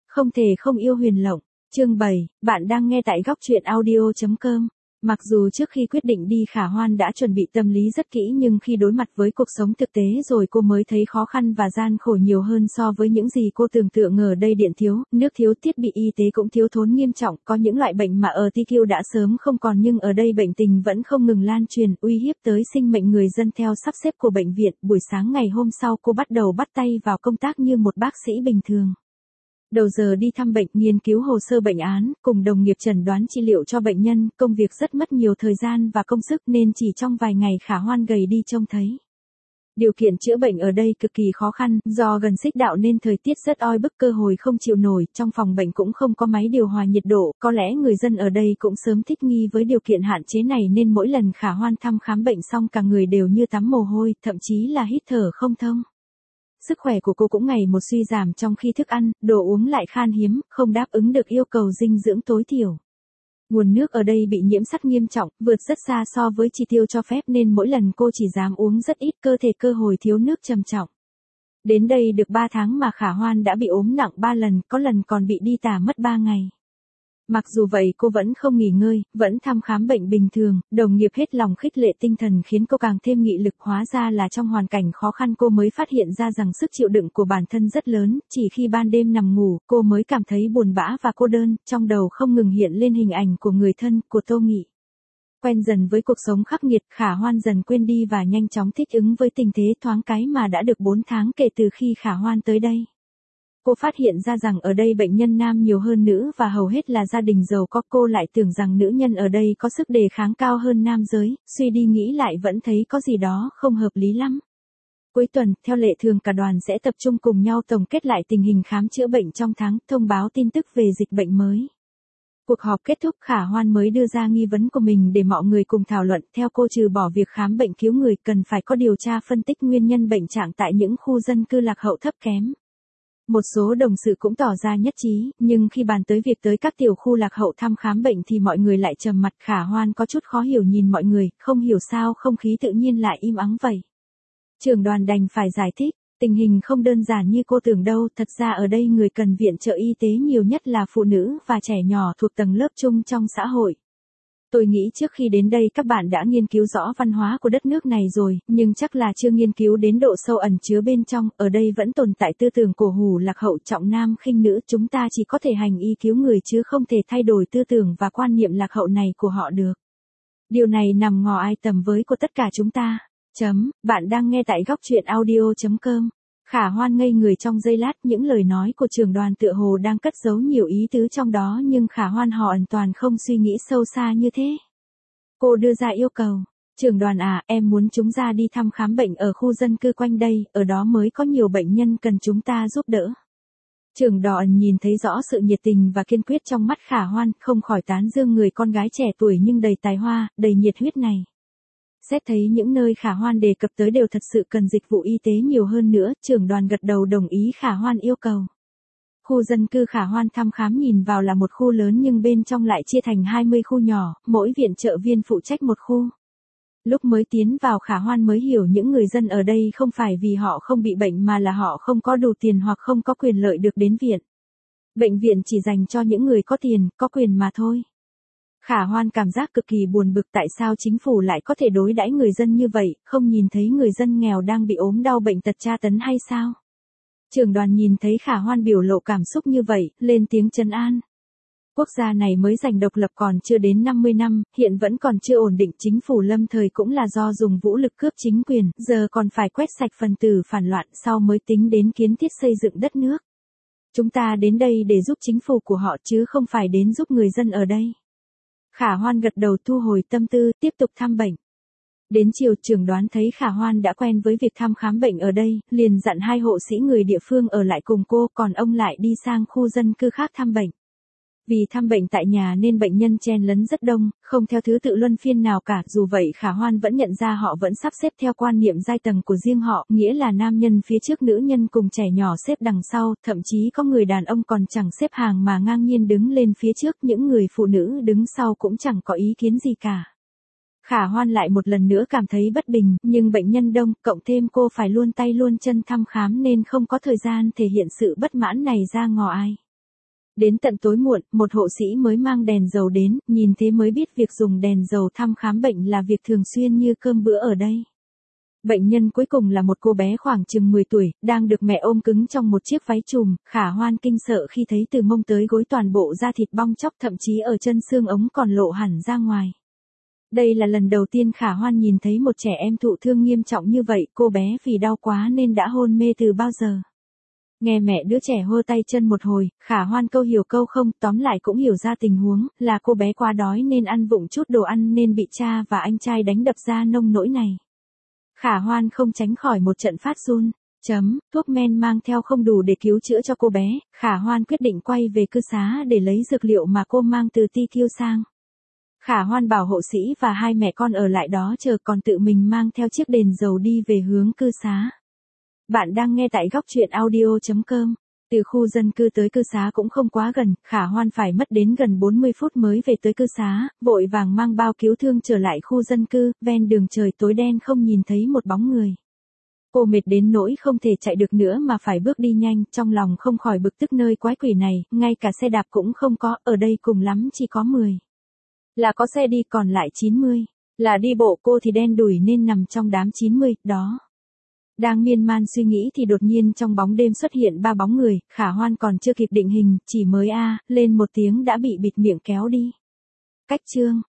Không thể không yêu Huyền Lộng. Chương 7, bạn đang nghe tại góc truyện audio.com. Mặc dù trước khi quyết định đi Khả Hoan đã chuẩn bị tâm lý rất kỹ, nhưng khi đối mặt với cuộc sống thực tế rồi cô mới thấy khó khăn và gian khổ nhiều hơn so với những gì cô tưởng tượng. Ở đây điện thiếu, nước thiếu, thiết bị y tế cũng thiếu thốn nghiêm trọng, có những loại bệnh mà ở TQ đã sớm không còn, nhưng ở đây bệnh tình vẫn không ngừng lan truyền, uy hiếp tới sinh mệnh người dân. Theo sắp xếp của bệnh viện, buổi sáng ngày hôm sau cô bắt đầu bắt tay vào công tác như một bác sĩ bình thường. Đầu giờ đi thăm bệnh, nghiên cứu hồ sơ bệnh án, cùng đồng nghiệp chẩn đoán trị liệu cho bệnh nhân, công việc rất mất nhiều thời gian và công sức nên chỉ trong vài ngày Khả Hoan gầy đi trông thấy. Điều kiện chữa bệnh ở đây cực kỳ khó khăn, do gần xích đạo nên thời tiết rất oi bức, cơ hội không chịu nổi, trong phòng bệnh cũng không có máy điều hòa nhiệt độ, có lẽ người dân ở đây cũng sớm thích nghi với điều kiện hạn chế này nên mỗi lần Khả Hoan thăm khám bệnh xong cả người đều như tắm mồ hôi, thậm chí là hít thở không thông. Sức khỏe của cô cũng ngày một suy giảm, trong khi thức ăn, đồ uống lại khan hiếm, không đáp ứng được yêu cầu dinh dưỡng tối thiểu. Nguồn nước ở đây bị nhiễm sắt nghiêm trọng, vượt rất xa so với chỉ tiêu cho phép nên mỗi lần cô chỉ dám uống rất ít, cơ thể cơ hội thiếu nước trầm trọng. Đến đây được 3 tháng mà Khả Hoan đã bị ốm nặng 3 lần, có lần còn bị đi tả mất 3 ngày. Mặc dù vậy cô vẫn không nghỉ ngơi, vẫn thăm khám bệnh bình thường, đồng nghiệp hết lòng khích lệ tinh thần khiến cô càng thêm nghị lực. Hóa ra là trong hoàn cảnh khó khăn cô mới phát hiện ra rằng sức chịu đựng của bản thân rất lớn, chỉ khi ban đêm nằm ngủ, cô mới cảm thấy buồn bã và cô đơn, trong đầu không ngừng hiện lên hình ảnh của người thân, của Tô Nghị. Quen dần với cuộc sống khắc nghiệt, Khả Hoan dần quên đi và nhanh chóng thích ứng với tình thế, thoáng cái mà đã được 4 tháng kể từ khi Khả Hoan tới đây. Cô phát hiện ra rằng ở đây bệnh nhân nam nhiều hơn nữ và hầu hết là gia đình giàu có. Cô lại tưởng rằng nữ nhân ở đây có sức đề kháng cao hơn nam giới, suy đi nghĩ lại vẫn thấy có gì đó không hợp lý lắm. Cuối tuần, theo lệ thường cả đoàn sẽ tập trung cùng nhau tổng kết lại tình hình khám chữa bệnh trong tháng, thông báo tin tức về dịch bệnh mới. Cuộc họp kết thúc, Khả Hoan mới đưa ra nghi vấn của mình để mọi người cùng thảo luận. Theo cô, trừ bỏ việc khám bệnh cứu người, cần phải có điều tra phân tích nguyên nhân bệnh trạng tại những khu dân cư lạc hậu thấp kém. Một số đồng sự cũng tỏ ra nhất trí, nhưng khi bàn tới việc tới các tiểu khu lạc hậu thăm khám bệnh thì mọi người lại trầm mặt. Khả Hoan có chút khó hiểu nhìn mọi người, không hiểu sao không khí tự nhiên lại im ắng vậy. Trưởng đoàn đành phải giải thích, tình hình không đơn giản như cô tưởng đâu, thật ra ở đây người cần viện trợ y tế nhiều nhất là phụ nữ và trẻ nhỏ thuộc tầng lớp trung trong xã hội. Tôi nghĩ trước khi đến đây các bạn đã nghiên cứu rõ văn hóa của đất nước này rồi, nhưng chắc là chưa nghiên cứu đến độ sâu ẩn chứa bên trong. Ở đây vẫn tồn tại tư tưởng cổ hủ lạc hậu, trọng nam khinh nữ. Chúng ta chỉ có thể hành y cứu người chứ không thể thay đổi tư tưởng và quan niệm lạc hậu này của họ được. Điều này nằm ngoài tầm với của tất cả chúng ta. Bạn đang nghe tại góc truyện audio.com. Khả Hoan ngây người trong giây lát, những lời nói của trưởng đoàn tựa hồ đang cất giấu nhiều ý tứ trong đó, nhưng Khả Hoan hoàn toàn không suy nghĩ sâu xa như thế. Cô đưa ra yêu cầu, trưởng đoàn à, em muốn chúng ta đi thăm khám bệnh ở khu dân cư quanh đây, ở đó mới có nhiều bệnh nhân cần chúng ta giúp đỡ. Trưởng đoàn nhìn thấy rõ sự nhiệt tình và kiên quyết trong mắt Khả Hoan, không khỏi tán dương người con gái trẻ tuổi nhưng đầy tài hoa, đầy nhiệt huyết này. Xét thấy những nơi Khả Hoan đề cập tới đều thật sự cần dịch vụ y tế nhiều hơn nữa, trưởng đoàn gật đầu đồng ý Khả Hoan yêu cầu. Khu dân cư Khả Hoan thăm khám nhìn vào là một khu lớn nhưng bên trong lại chia thành 20 khu nhỏ, mỗi viện trợ viên phụ trách một khu. Lúc mới tiến vào Khả Hoan mới hiểu những người dân ở đây không phải vì họ không bị bệnh mà là họ không có đủ tiền hoặc không có quyền lợi được đến viện. Bệnh viện chỉ dành cho những người có tiền, có quyền mà thôi. Khả Hoan cảm giác cực kỳ buồn bực, tại sao chính phủ lại có thể đối đãi người dân như vậy, không nhìn thấy người dân nghèo đang bị ốm đau bệnh tật tra tấn hay sao? Trưởng đoàn nhìn thấy Khả Hoan biểu lộ cảm xúc như vậy, lên tiếng trấn an. Quốc gia này mới giành độc lập còn chưa đến 50 năm, hiện vẫn còn chưa ổn định, chính phủ lâm thời cũng là do dùng vũ lực cướp chính quyền, giờ còn phải quét sạch phần tử phản loạn, sau mới tính đến kiến thiết xây dựng đất nước. Chúng ta đến đây để giúp chính phủ của họ chứ không phải đến giúp người dân ở đây. Khả Hoan gật đầu thu hồi tâm tư, tiếp tục thăm bệnh. Đến chiều, trưởng đoàn thấy Khả Hoan đã quen với việc thăm khám bệnh ở đây, liền dặn 2 hộ sĩ người địa phương ở lại cùng cô, còn ông lại đi sang khu dân cư khác thăm bệnh. Vì thăm bệnh tại nhà nên bệnh nhân chen lấn rất đông, không theo thứ tự luân phiên nào cả, dù vậy Khả Hoan vẫn nhận ra họ vẫn sắp xếp theo quan niệm giai tầng của riêng họ, nghĩa là nam nhân phía trước, nữ nhân cùng trẻ nhỏ xếp đằng sau, thậm chí có người đàn ông còn chẳng xếp hàng mà ngang nhiên đứng lên phía trước, những người phụ nữ đứng sau cũng chẳng có ý kiến gì cả. Khả Hoan lại một lần nữa cảm thấy bất bình, nhưng bệnh nhân đông, cộng thêm cô phải luôn tay luôn chân thăm khám nên không có thời gian thể hiện sự bất mãn này ra ngoài ai. Đến tận tối muộn, một hộ sĩ mới mang đèn dầu đến, nhìn thế mới biết việc dùng đèn dầu thăm khám bệnh là việc thường xuyên như cơm bữa ở đây. Bệnh nhân cuối cùng là một cô bé khoảng chừng 10 tuổi, đang được mẹ ôm cứng trong một chiếc váy chùm, Khả Hoan kinh sợ khi thấy từ mông tới gối toàn bộ da thịt bong tróc, thậm chí ở chân xương ống còn lộ hẳn ra ngoài. Đây là lần đầu tiên Khả Hoan nhìn thấy một trẻ em thụ thương nghiêm trọng như vậy, cô bé vì đau quá nên đã hôn mê từ bao giờ. Nghe mẹ đứa trẻ hơ tay chân một hồi, Khả Hoan câu hiểu câu không, tóm lại cũng hiểu ra tình huống, là cô bé quá đói nên ăn vụng chút đồ ăn nên bị cha và anh trai đánh đập ra nông nỗi này. Khả Hoan không tránh khỏi một trận phát run. Thuốc men mang theo không đủ để cứu chữa cho cô bé, Khả Hoan quyết định quay về cư xá để lấy dược liệu mà cô mang từ TQ sang. Khả Hoan bảo hộ sĩ và hai mẹ con ở lại đó chờ, còn tự mình mang theo chiếc đèn dầu đi về hướng cư xá. Bạn đang nghe tại góc truyện audio.com. Từ khu dân cư tới cư xá cũng không quá gần, Khả Hoan phải mất đến gần 40 phút mới về tới cư xá, vội vàng mang bao cứu thương trở lại khu dân cư, ven đường trời tối đen không nhìn thấy một bóng người. Cô mệt đến nỗi không thể chạy được nữa mà phải bước đi nhanh, trong lòng không khỏi bực tức nơi quái quỷ này, ngay cả xe đạp cũng không có, ở đây cùng lắm chỉ có 10. Là có xe đi còn lại 90. Là đi bộ, cô thì đen đủi nên nằm trong đám 90, đó. Đang miên man suy nghĩ thì đột nhiên trong bóng đêm xuất hiện 3 bóng người, Khả Hoan còn chưa kịp định hình, chỉ mới lên một tiếng đã bị bịt miệng kéo đi. Cách chương